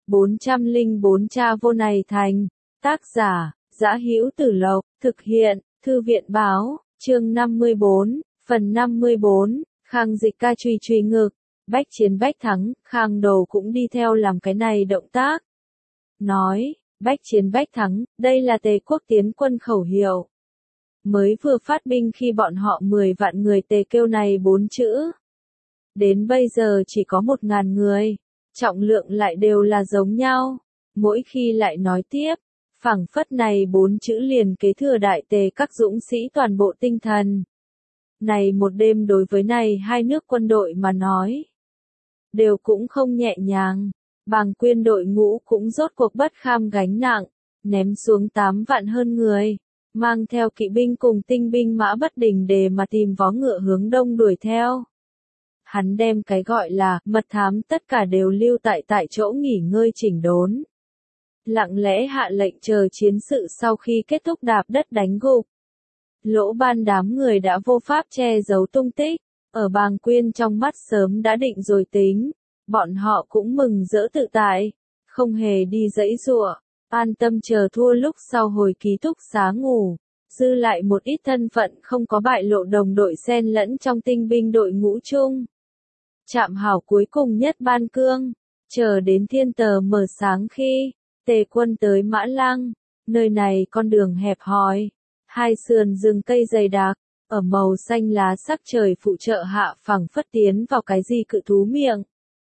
404 Cha vô này thành. Tác giả, Dã Hữu Tử Lộc, thực hiện, Thư viện báo, chương 54, phần 54, Khang Dịch ca truy truy ngực, bách chiến bách thắng, Khang Đồ cũng đi theo làm cái này động tác. Nói, bách chiến bách thắng, đây là Tề quốc tiến quân khẩu hiệu. Mới vừa phát binh khi bọn họ 10 vạn người Tề kêu này 4 chữ. Đến bây giờ chỉ có 1.000 người, trọng lượng lại đều là giống nhau. Mỗi khi lại nói tiếp, phảng phất này 4 chữ liền kế thừa đại Tề các dũng sĩ toàn bộ tinh thần. Này một đêm đối với này hai nước quân đội mà nói, đều cũng không nhẹ nhàng. Bàng Quyên đội ngũ cũng rốt cuộc bất kham gánh nặng, ném xuống 8 vạn hơn người, mang theo kỵ binh cùng tinh binh mã bất đình để mà tìm vó ngựa hướng đông đuổi theo. Hắn đem cái gọi là mật thám tất cả đều lưu tại chỗ nghỉ ngơi chỉnh đốn. Lặng lẽ hạ lệnh chờ chiến sự sau khi kết thúc đạp đất đánh gục. Lỗ Ban đám người đã vô pháp che giấu tung tích, ở Bàng Quyên trong mắt sớm đã định rồi tính. Bọn họ cũng mừng rỡ tự tại, không hề đi giãy giụa, an tâm chờ thua lúc sau hồi ký túc xá ngủ, dư lại một ít thân phận không có bại lộ đồng đội xen lẫn trong tinh binh đội ngũ chung. Trạm hảo cuối cùng nhất Ban Cương, chờ đến thiên tờ mở sáng khi, Tề quân tới Mã Lăng, nơi này con đường hẹp hòi, hai sườn rừng cây dày đặc, ở màu xanh lá sắc trời phụ trợ hạ phẳng phất tiến vào cái gì cự thú miệng.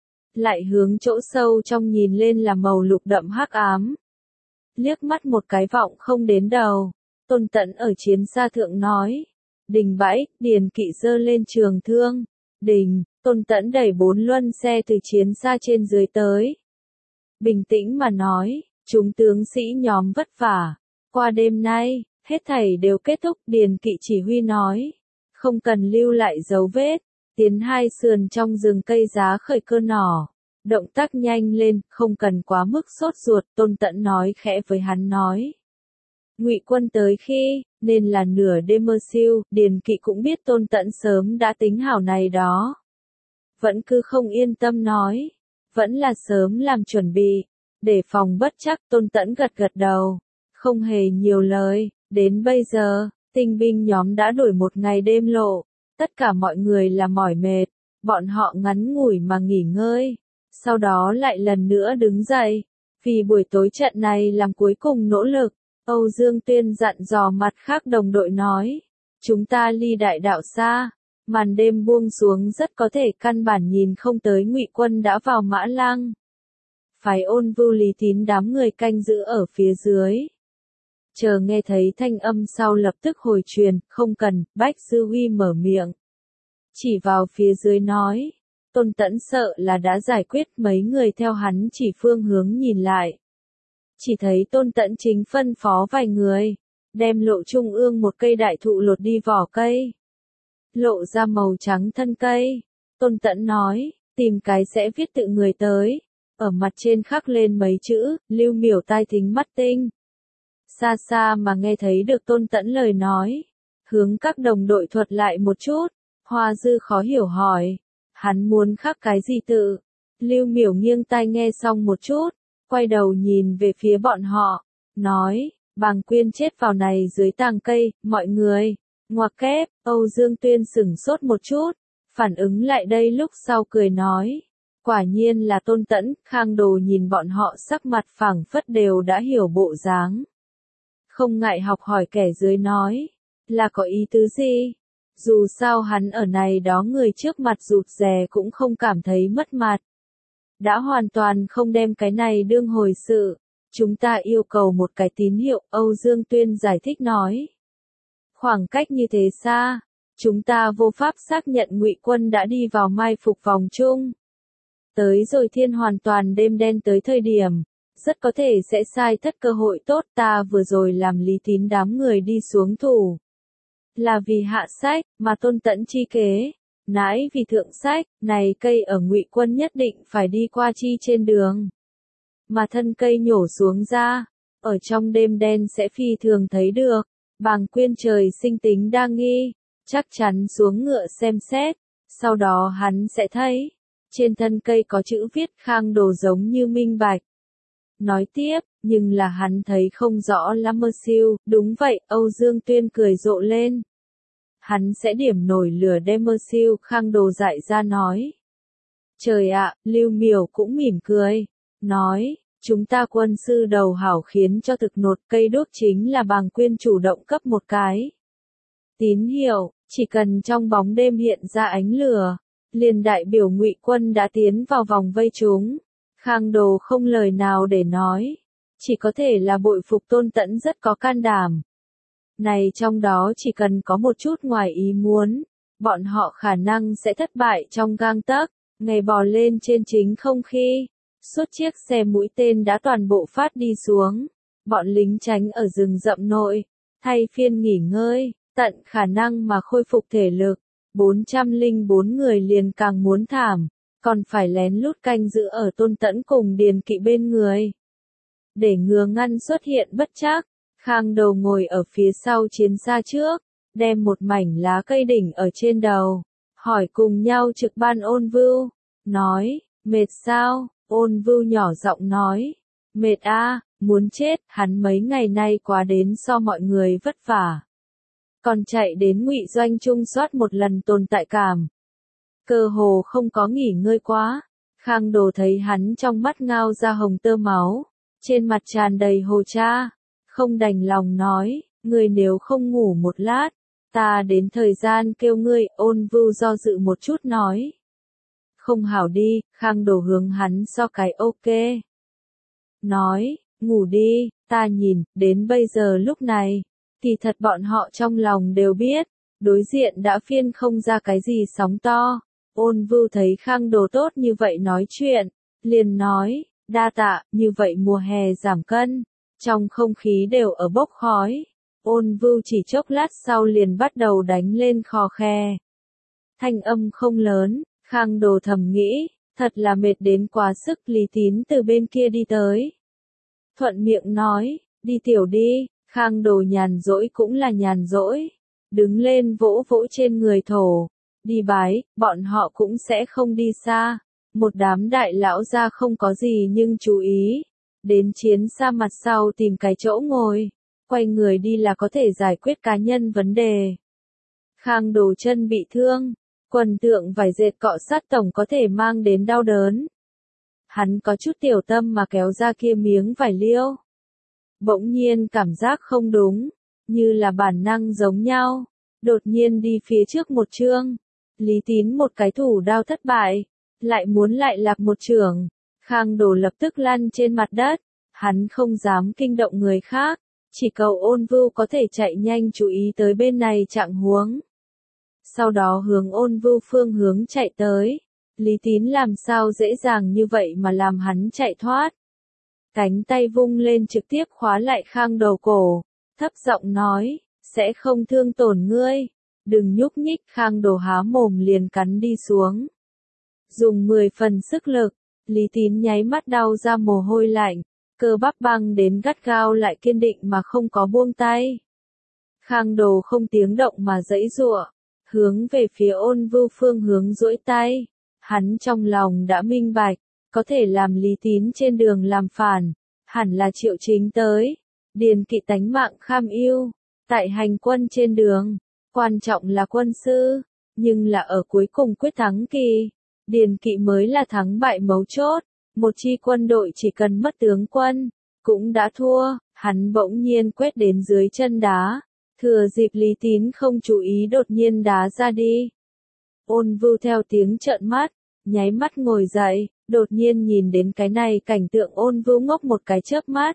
Lại hướng chỗ sâu trong nhìn lên là màu lục đậm hắc ám. Liếc mắt một cái vọng không đến đầu, Tôn Tẫn ở chiến xa thượng nói. Đình bãi, điền kỵ giơ lên trường thương. Đình, Tôn Tẫn đẩy 4 luân xe từ chiến xa trên dưới tới. Bình tĩnh mà nói, chúng tướng sĩ nhóm vất vả. Qua đêm nay, hết thảy đều kết thúc, điền kỵ chỉ huy nói. Không cần lưu lại dấu vết. Tiến hai sườn trong rừng cây giá khởi cơ nỏ. Động tác nhanh lên, không cần quá mức sốt ruột, Tôn Tẫn nói khẽ với hắn nói. Ngụy quân tới khi, nên là nửa đêm mơ siêu, điền kỵ cũng biết Tôn Tẫn sớm đã tính hảo này đó. Vẫn cứ không yên tâm nói. Vẫn là sớm làm chuẩn bị. Để phòng bất chắc Tôn Tẫn gật gật đầu. Không hề nhiều lời, đến bây giờ, tinh binh nhóm đã đổi một ngày đêm lộ. Tất cả mọi người là mỏi mệt, bọn họ ngắn ngủi mà nghỉ ngơi, sau đó lại lần nữa đứng dậy, vì buổi tối trận này làm cuối cùng nỗ lực. Âu Dương Tuyên dặn dò mặt khác đồng đội nói, chúng ta ly đại đạo xa, màn đêm buông xuống rất có thể căn bản nhìn không tới Ngụy quân đã vào Mã Lăng. Phái Ôn Vưu Lý Tín đám người canh giữ ở phía dưới. Chờ nghe thấy thanh âm sau lập tức hồi truyền, không cần, Bách Sư Huy mở miệng. Chỉ vào phía dưới nói, Tôn Tẫn sợ là đã giải quyết, mấy người theo hắn chỉ phương hướng nhìn lại. Chỉ thấy Tôn Tẫn chính phân phó vài người, đem lộ trung ương một cây đại thụ lột đi vỏ cây. Lộ ra màu trắng thân cây, Tôn Tẫn nói, tìm cái sẽ viết tự người tới, ở mặt trên khắc lên mấy chữ, Lưu Miểu tai thính mắt tinh. Xa xa mà nghe thấy được Tôn Tẫn lời nói, hướng các đồng đội thuật lại một chút, Hoa Dư khó hiểu hỏi, hắn muốn khắc cái gì tự? Lưu Miểu nghiêng tai nghe xong một chút, quay đầu nhìn về phía bọn họ, nói, Bàng Quyên chết vào này dưới tàng cây, mọi người, ngoặc kép, Âu Dương Tuyên sửng sốt một chút, phản ứng lại đây lúc sau cười nói, quả nhiên là Tôn Tẫn, Khang Đồ nhìn bọn họ sắc mặt phảng phất đều đã hiểu bộ dáng. Không ngại học hỏi kẻ dưới nói, là có ý tứ gì? Dù sao hắn ở này đó người trước mặt rụt rè cũng không cảm thấy mất mặt. Đã hoàn toàn không đem cái này đương hồi sự. Chúng ta yêu cầu một cái tín hiệu, Âu Dương Tuyên giải thích nói. Khoảng cách như thế xa, chúng ta vô pháp xác nhận Ngụy quân đã đi vào mai phục vòng chung. Tới rồi thiên hoàn toàn đêm đen tới thời điểm. Rất có thể sẽ sai thất cơ hội tốt, ta vừa rồi làm Lý Tín đám người đi xuống thủ. Là vì hạ sách, mà Tôn Tẫn chi kế. Nãi vì thượng sách, này cây ở Ngụy quân nhất định phải đi qua chi trên đường. Mà thân cây nhổ xuống ra, ở trong đêm đen sẽ phi thường thấy được. Bàng Quyên trời sinh tính đa nghi, chắc chắn xuống ngựa xem xét, sau đó hắn sẽ thấy. Trên thân cây có chữ viết Khang Đồ giống như minh bạch. Nói tiếp, nhưng là hắn thấy không rõ lắm mơ siêu, đúng vậy, Âu Dương Tuyên cười rộ lên. Hắn sẽ điểm nổi lửa đem mơ siêu, Khang Đồ dại ra nói. Trời ạ, Lưu Miểu cũng mỉm cười, nói, chúng ta quân sư đầu hảo khiến cho thực nột cây đốt chính là Bàng Quyên chủ động cấp một cái. Tín hiệu, chỉ cần trong bóng đêm hiện ra ánh lửa, liền đại biểu Ngụy quân đã tiến vào vòng vây chúng. Khang Đồ không lời nào để nói, chỉ có thể là bội phục Tôn Tẫn rất có can đảm. Này trong đó chỉ cần có một chút ngoài ý muốn, bọn họ khả năng sẽ thất bại trong gang tấc, ngày bò lên trên chính không khi. Suốt chiếc xe mũi tên đã toàn bộ phát đi xuống, bọn lính tránh ở rừng rậm nội, thay phiên nghỉ ngơi, tận khả năng mà khôi phục thể lực. 404 người liền càng muốn thảm, còn phải lén lút canh giữ ở Tôn Tẫn cùng Điền Kỵ bên người. Để ngừa ngăn xuất hiện bất trắc, Khang Đầu ngồi ở phía sau chiến xa trước, đem một mảnh lá cây đỉnh ở trên đầu, hỏi cùng nhau trực ban Ôn Vưu, nói, mệt sao? Ôn Vưu nhỏ giọng nói, mệt a, muốn chết, hắn mấy ngày nay quá đến so mọi người vất vả. Còn chạy đến Ngụy Doanh Trung soát một lần tồn tại cảm. Cơ hồ không có nghỉ ngơi quá, Khang Đồ thấy hắn trong mắt ngao ra hồng tơ máu, trên mặt tràn đầy hồ cha, không đành lòng nói, ngươi nếu không ngủ một lát, ta đến thời gian kêu ngươi. Ôn Vưu do dự một chút nói. Không hảo đi, Khang Đồ hướng hắn so cái ok. Nói, ngủ đi, ta nhìn, đến bây giờ lúc này, thì thật bọn họ trong lòng đều biết, đối diện đã phiên không ra cái gì sóng to. Ôn Vưu thấy Khang Đồ tốt như vậy nói chuyện, liền nói, đa tạ, như vậy mùa hè giảm cân, trong không khí đều ở bốc khói. Ôn Vưu chỉ chốc lát sau liền bắt đầu đánh lên khò khe. Thanh âm không lớn, Khang Đồ thầm nghĩ, thật là mệt đến quá sức. Lý Tín từ bên kia đi tới. Thuận miệng nói, đi tiểu đi. Khang Đồ nhàn rỗi cũng là nhàn rỗi, đứng lên vỗ vỗ trên người thổ, đi bái, bọn họ cũng sẽ không đi xa. Một đám đại lão ra không có gì nhưng chú ý, đến chiến xa mặt sau tìm cái chỗ ngồi, quay người đi là có thể giải quyết cá nhân vấn đề. Khang Đồ chân bị thương, quần tượng vải dệt cọ sát tổng có thể mang đến đau đớn. Hắn có chút tiểu tâm mà kéo ra kia miếng vải liêu. Bỗng nhiên cảm giác không đúng, như là bản năng giống nhau, đột nhiên đi phía trước một chương. Lý Tín một cái thủ đao thất bại, lại muốn lại lạc một chưởng. Khang Đồ lập tức lăn trên mặt đất, hắn không dám kinh động người khác, chỉ cầu Ôn Vưu có thể chạy nhanh chú ý tới bên này trạng huống. Sau đó hướng Ôn Vưu phương hướng chạy tới. Lý Tín làm sao dễ dàng như vậy mà làm hắn chạy thoát. Cánh tay vung lên trực tiếp khóa lại Khang Đầu cổ, thấp giọng nói, sẽ không thương tổn ngươi, đừng nhúc nhích. Khang Đồ há mồm liền cắn đi xuống. Dùng 10 phần sức lực, Lý Tín nháy mắt đau ra mồ hôi lạnh, cơ bắp băng đến gắt gao lại kiên định mà không có buông tay. Khang Đồ không tiếng động mà giãy giụa, hướng về phía Ôn Vưu phương hướng duỗi tay. Hắn trong lòng đã minh bạch, có thể làm Lý Tín trên đường làm phản, hẳn là Triệu Chính tới. Điền Kỵ tánh mạng kham ưu, tại hành quân trên đường, quan trọng là quân sư, nhưng là ở cuối cùng quyết thắng kỳ, Điền Kỵ mới là thắng bại mấu chốt. Một chi quân đội chỉ cần mất tướng quân, cũng đã thua. Hắn bỗng nhiên quét đến dưới chân đá, thừa dịp Lý Tín không chú ý đột nhiên đá ra đi. Ôn Vưu theo tiếng trợn mắt, nháy mắt ngồi dậy, đột nhiên nhìn đến cái này cảnh tượng. Ôn Vưu ngốc một cái chớp mắt.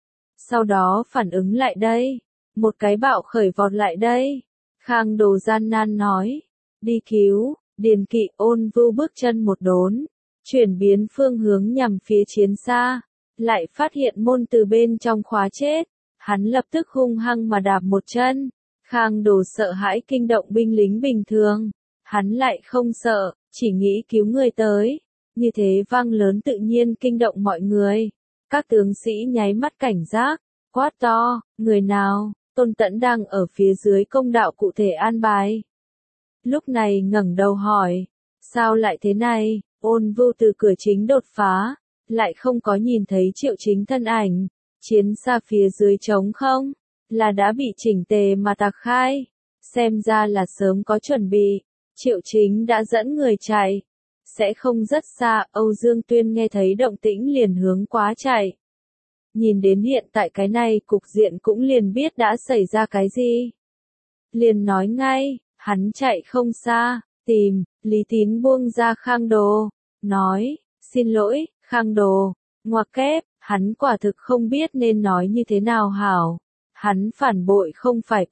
Sau đó phản ứng lại đây, một cái bạo khởi vọt lại đây. Khang Đồ gian nan nói, đi cứu. Điền Kỵ. Ôn Vưu bước chân một đốn, chuyển biến phương hướng nhằm phía chiến xa, lại phát hiện môn từ bên trong khóa chết. Hắn lập tức hung hăng mà đạp một chân. Khang Đồ sợ hãi kinh động binh lính bình thường, hắn lại không sợ, chỉ nghĩ cứu người tới. Như thế vang lớn tự nhiên kinh động mọi người. Các tướng sĩ nháy mắt cảnh giác, quát to, người nào? Tôn Tẫn đang ở phía dưới công đạo cụ thể an bài. Lúc này ngẩng đầu hỏi, sao lại thế này? Ôn Vưu từ cửa chính đột phá, lại không có nhìn thấy Triệu Chính thân ảnh. Chiến xa phía dưới trống không, là đã bị chỉnh tề mà tạc khai. Xem ra là sớm có chuẩn bị, Triệu Chính đã dẫn người chạy. Sẽ không rất xa, Âu Dương Tuyên nghe thấy động tĩnh liền hướng quá chạy. Nhìn đến hiện tại cái này cục diện cũng liền biết đã xảy ra cái gì. Liền nói ngay, hắn chạy không xa, tìm, Lý Tín buông ra Khang Đồ, nói, xin lỗi, Khang Đồ, ngoặc kép, hắn quả thực không biết nên nói như thế nào hảo. Hắn phản bội không phải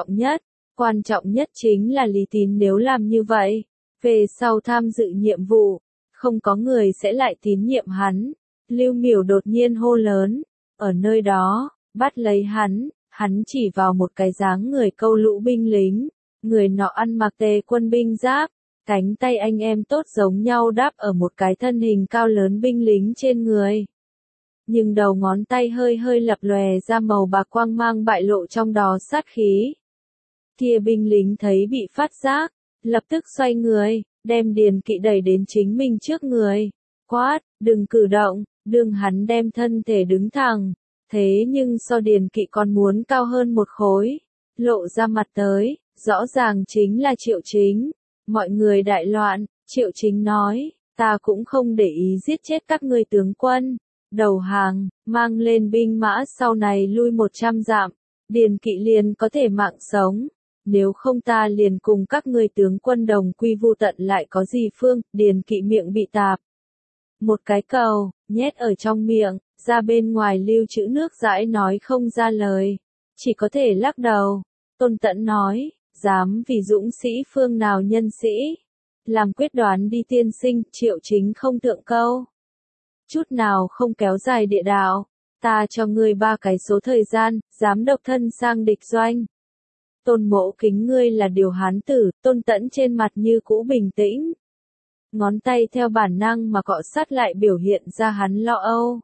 quan trọng nhất chính là Lý Tín nếu làm như vậy, về sau tham dự nhiệm vụ, không có người sẽ lại tín nhiệm hắn. Lưu Miểu đột nhiên hô lớn, ở nơi đó, bắt lấy hắn chỉ vào một cái dáng người câu lũ binh lính, người nọ ăn mặc tề quân binh giáp, cánh tay anh em tốt giống nhau đáp ở một cái thân hình cao lớn binh lính trên người. Nhưng đầu ngón tay hơi hơi lập lòe ra màu bạc quang mang bại lộ trong đó sát khí. Kia binh lính thấy bị phát giác, lập tức xoay người, đem Điền Kỵ đẩy đến chính mình trước người. Quát, đừng cử động, đương hắn đem thân thể đứng thẳng. Thế nhưng so Điền Kỵ còn muốn cao hơn một khối. Lộ ra mặt tới, rõ ràng chính là Triệu Chính. Mọi người đại loạn, Triệu Chính nói, ta cũng không để ý giết chết các ngươi tướng quân. Đầu hàng, mang lên binh mã sau này lui 100 dặm. Điền Kỵ liền có thể mạng sống. Nếu không ta liền cùng các ngươi tướng quân đồng quy vu tận lại có gì phương. Điền Kỵ miệng bị tạp. Một cái cầu, nhét ở trong miệng, ra bên ngoài lưu trữ nước dãi nói không ra lời. Chỉ có thể lắc đầu. Tôn Tẫn nói, dám vì dũng sĩ phương nào nhân sĩ. Làm quyết đoán đi tiên sinh, Triệu Chính không thượng câu. Chút nào không kéo dài địa đạo. Ta cho ngươi 3 cái số thời gian, dám độc thân sang địch doanh. Tôn Mỗ kính ngươi là điều hán tử, Tôn Tẫn trên mặt như cũ bình tĩnh. Ngón tay theo bản năng mà cọ sát lại biểu hiện ra hắn lo âu.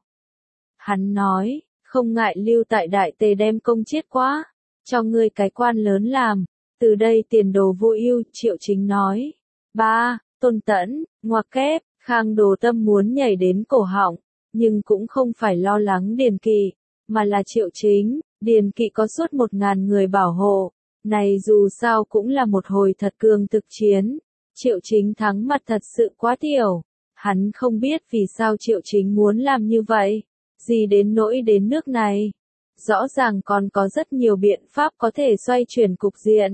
Hắn nói, không ngại lưu tại Đại Tề đem công chết quá, cho ngươi cái quan lớn làm, từ đây tiền đồ vô ưu. Triệu Chính nói. 3. Tôn Tẫn, ngoặc kép, Khang Đồ tâm muốn nhảy đến cổ họng, nhưng cũng không phải lo lắng Điền Kỵ, mà là Triệu Chính. Điền Kỵ có suốt 1000 người bảo hộ, này dù sao cũng là một hồi thật cường thực chiến. Triệu Chính thắng mặt thật sự quá tiểu. Hắn không biết vì sao Triệu Chính muốn làm như vậy. Gì đến nỗi đến nước này. Rõ ràng còn có rất nhiều biện pháp có thể xoay chuyển cục diện.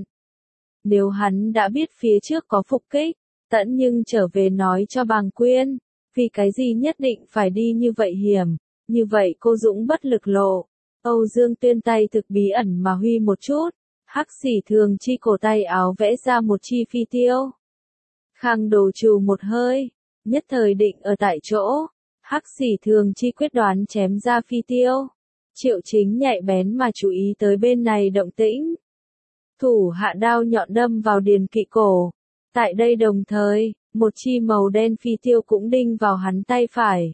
Nếu hắn đã biết phía trước có phục kích, Tẫn nhưng trở về nói cho Bàng Quyên. Vì cái gì nhất định phải đi như vậy hiểm. Như vậy cô dũng bất lực lộ. Âu Dương Tuyên tay thực bí ẩn mà huy một chút. Hắc Xỉ Thường Chi cổ tay áo vẽ ra một chi phi tiêu. Khang Đồ trù một hơi, nhất thời định ở tại chỗ. Hắc Xỉ Thường Chi quyết đoán chém ra phi tiêu. Triệu Chính nhạy bén mà chú ý tới bên này động tĩnh. Thủ hạ đao nhọn đâm vào Điền Kỵ cổ. Tại đây đồng thời, một chi màu đen phi tiêu cũng đinh vào hắn tay phải.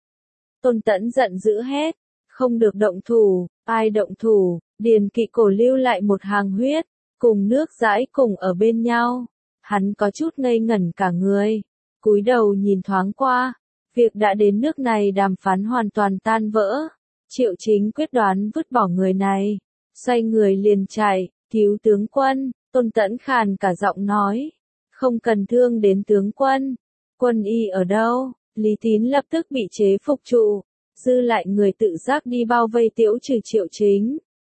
Tôn Tẫn giận dữ hét, không được động thủ, ai động thủ. Điền Kỵ cổ lưu lại một hàng huyết, cùng nước dãi cùng ở bên nhau. Hắn có chút ngây ngẩn cả người, cúi đầu nhìn thoáng qua, việc đã đến nước này đàm phán hoàn toàn tan vỡ. Triệu Chính quyết đoán vứt bỏ người này, xoay người liền chạy, cứu tướng quân. Tôn Tẫn khàn cả giọng nói, không cần thương đến tướng quân. Quân y ở đâu? Lý Tín lập tức bị chế phục trụ, dư lại người tự giác đi bao vây tiễu trừ Triệu Chính.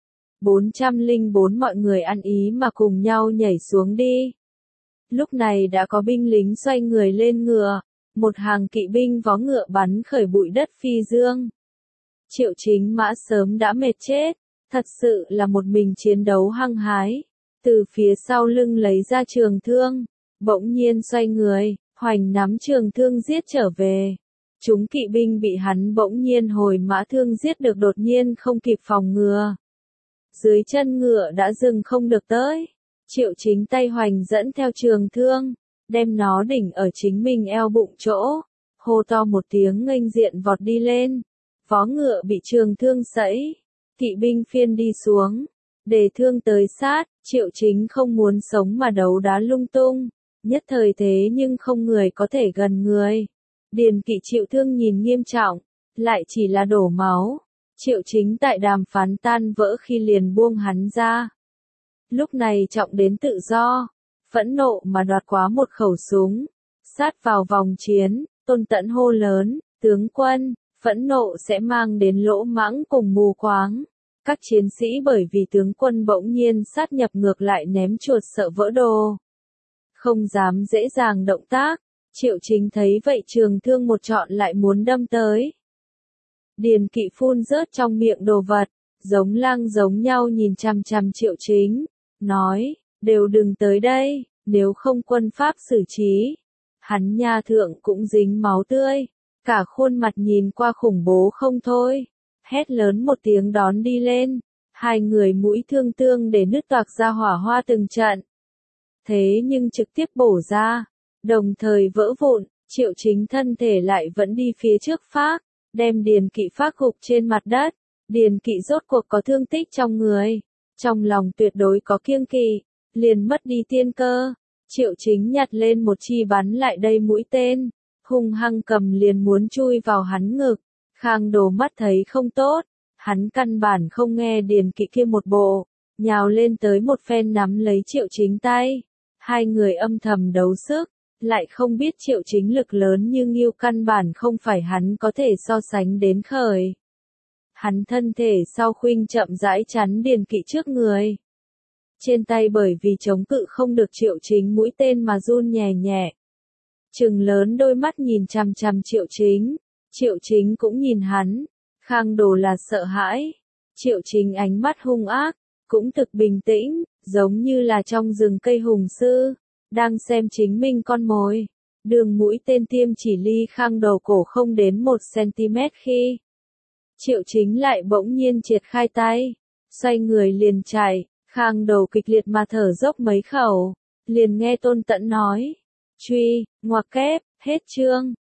404 mọi người ăn ý mà cùng nhau nhảy xuống đi. Lúc này đã có binh lính xoay người lên ngựa, một hàng kỵ binh vó ngựa bắn khởi bụi đất phi dương. Triệu Chính mã sớm đã mệt chết, thật sự là một mình chiến đấu hăng hái. Từ phía sau lưng lấy ra trường thương, bỗng nhiên xoay người, hoành nắm trường thương giết trở về. Chúng kỵ binh bị hắn bỗng nhiên hồi mã thương giết được đột nhiên không kịp phòng ngừa. Dưới chân ngựa đã dừng không được tới. Triệu Chính tay hoành dẫn theo trường thương, đem nó đỉnh ở chính mình eo bụng chỗ, hô to một tiếng nghênh diện vọt đi lên. Vó ngựa bị trường thương sẫy, kỵ binh phiên đi xuống, để thương tới sát. Triệu Chính không muốn sống mà đấu đá lung tung, nhất thời thế nhưng không người có thể gần người. Điền Kỵ chịu thương nhìn nghiêm trọng, lại chỉ là đổ máu. Triệu Chính tại đàm phán tan vỡ khi liền buông hắn ra. Lúc này Trọng đến tự do, phẫn nộ mà đoạt quá một khẩu súng. Sát vào vòng chiến, Tôn Tẫn hô lớn, tướng quân, phẫn nộ sẽ mang đến lỗ mãng cùng mù quáng. Các chiến sĩ bởi vì tướng quân bỗng nhiên sát nhập ngược lại ném chuột sợ vỡ đồ. Không dám dễ dàng động tác, Triệu Chính thấy vậy trường thương một trọn lại muốn đâm tới. Điền Kỵ phun rớt trong miệng đồ vật, giống lang giống nhau nhìn chằm chằm Triệu Chính, nói, đều đừng tới đây, nếu không quân pháp xử trí. Hắn nha thượng cũng dính máu tươi, cả khuôn mặt nhìn qua khủng bố không thôi. Hét lớn một tiếng đón đi lên, hai người mũi thương tương để nứt toạc ra hỏa hoa từng trận. Thế nhưng trực tiếp bổ ra, đồng thời vỡ vụn, Triệu Chính thân thể lại vẫn đi phía trước phác, đem Điền Kỵ phác gục trên mặt đất. Điền Kỵ rốt cuộc có thương tích trong người, trong lòng tuyệt đối có kiêng kỵ, liền mất đi tiên cơ. Triệu Chính nhặt lên một chi bắn lại đây mũi tên, hung hăng cầm liền muốn chui vào hắn ngực. Khang Đồ mắt thấy không tốt, hắn căn bản không nghe Điền Kỵ kia một bộ, nhào lên tới một phen nắm lấy Triệu Chính tay. Hai người âm thầm đấu sức, lại không biết Triệu Chính lực lớn như ngưu căn bản không phải hắn có thể so sánh đến khởi. Hắn thân thể sau khuynh chậm rãi chắn Điền Kỵ trước người. Trên tay bởi vì chống cự không được Triệu Chính mũi tên mà run nhẹ nhẹ. Trừng lớn đôi mắt nhìn chằm chằm Triệu Chính. Triệu Chính cũng nhìn hắn. Khang Đồ là sợ hãi. Triệu Chính ánh mắt hung ác, cũng thực bình tĩnh, giống như là trong rừng cây hùng sư, đang xem chính mình con mồi. Đường mũi tên tiêm chỉ ly Khang Đồ cổ không đến 1 cm khi. Triệu Chính lại bỗng nhiên triệt khai tay, xoay người liền chạy. Khang Đồ kịch liệt mà thở dốc mấy khẩu, liền nghe Tôn Tẫn nói, truy, ngoặc kép, hết chương.